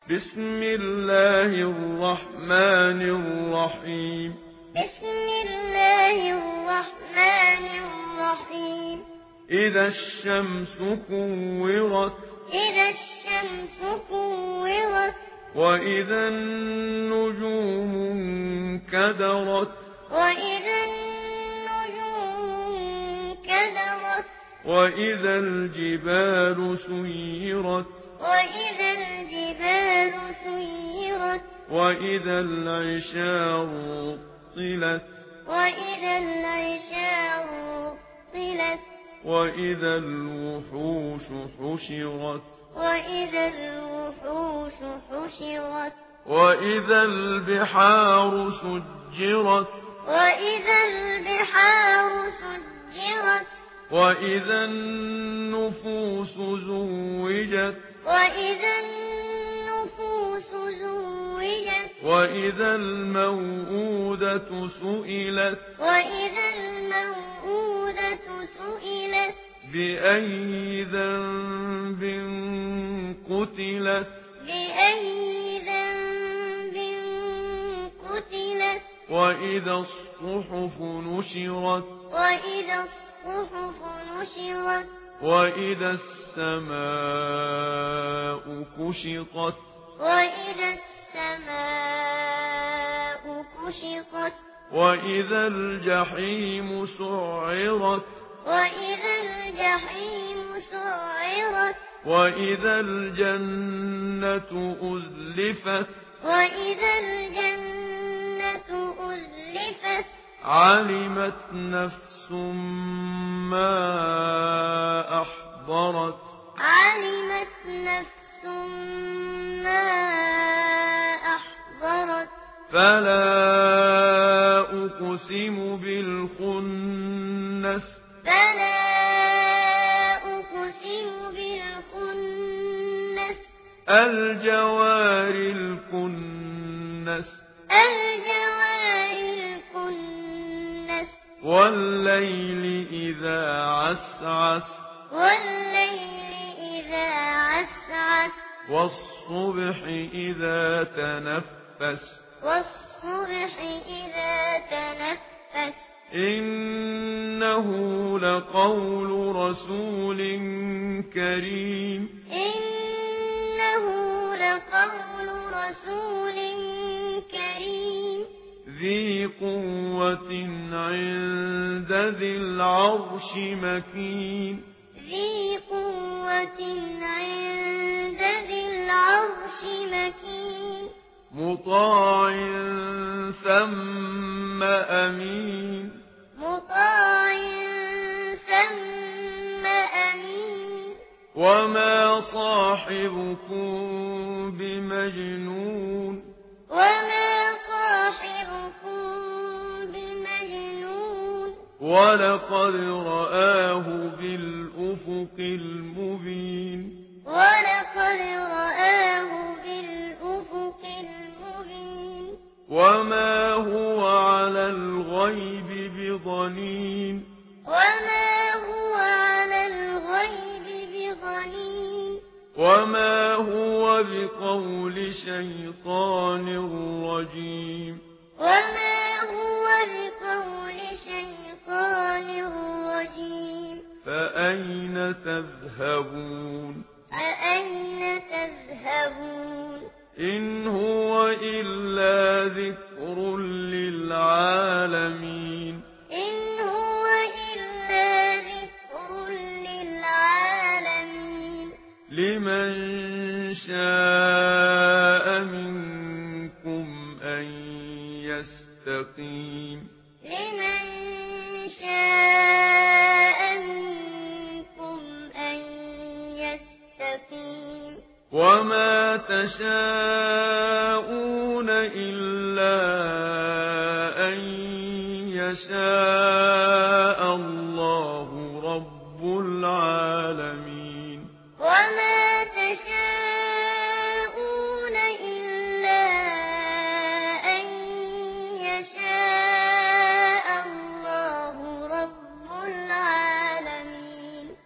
بسم الله الرحمن الرحيم. بسم الله الرحمن الرحيم. إذا الشمس كورت. إذا الشمس كورت. وإذا النجوم انكدرت. وإذا النجوم انكدرت. وإذا الجبال سيرت. وإذا الجبال سيرت. وإذا العشار طلت. وإذا العشار طلت. وإذا الوحوش حشرت. وإذا الوحوش حشرت. وإذا البحار سجرت. وإذا البحار سجرت. وإذا النفوس زوجت. وإذا النفوس زوجت. وإذا الموءودة سئلت. وإذا الموءودة سئلت. بأي ذنب قتلت. بأي ذنب قتلت. وإذا الصحف نشرت. وإذا الصحف نشرت. وإذا السماء كشطت. وإذا السماء كشطت. وإذا الجحيم سعرت. وإذا الجحيم سعرت. وإذا الجنة أزلفت. وإذا الجنة أزلفت. علمت نفس ما أحضرت. علمت نفس ما أحضرت. فلا أقسم بالخنس. فلا أقسم بالخنس. الجوار الكنس. الجوار الكنس. والليل إذا عسعس. والليل إذا عسعس. والصبح إذا تنفس. والصبح إذا تنفس. إنه لقول رسول كريم. إنه لقول رسول كريم. ذي قوة عند ذي العرش مكين. ذي قوة عند ذي العرش مكين. مطاع ثم أمين. مطاع ثم أمين. وما صاحبكم بمجنون. وما صاحبكم بمجنون. ولقد رآه بالأفق المبين. ولقد رآه بالأفق المبين. وما هو على الغيب بضنين. وما هو على الغيب بضنين. وما هو بقول شيطان رجيم. وما هو بقول شيطان رجيم. فأين تذهبون؟ فأين تذهبون؟ إن هو إلا ذكر للعالمين. إن هو إلا ذكر للعالمين. لمن شاء منكم أن يستقيم. لمن شاء منكم أن يستقيم. وما تشاءون إلا أن يشاء الله رب العالمين.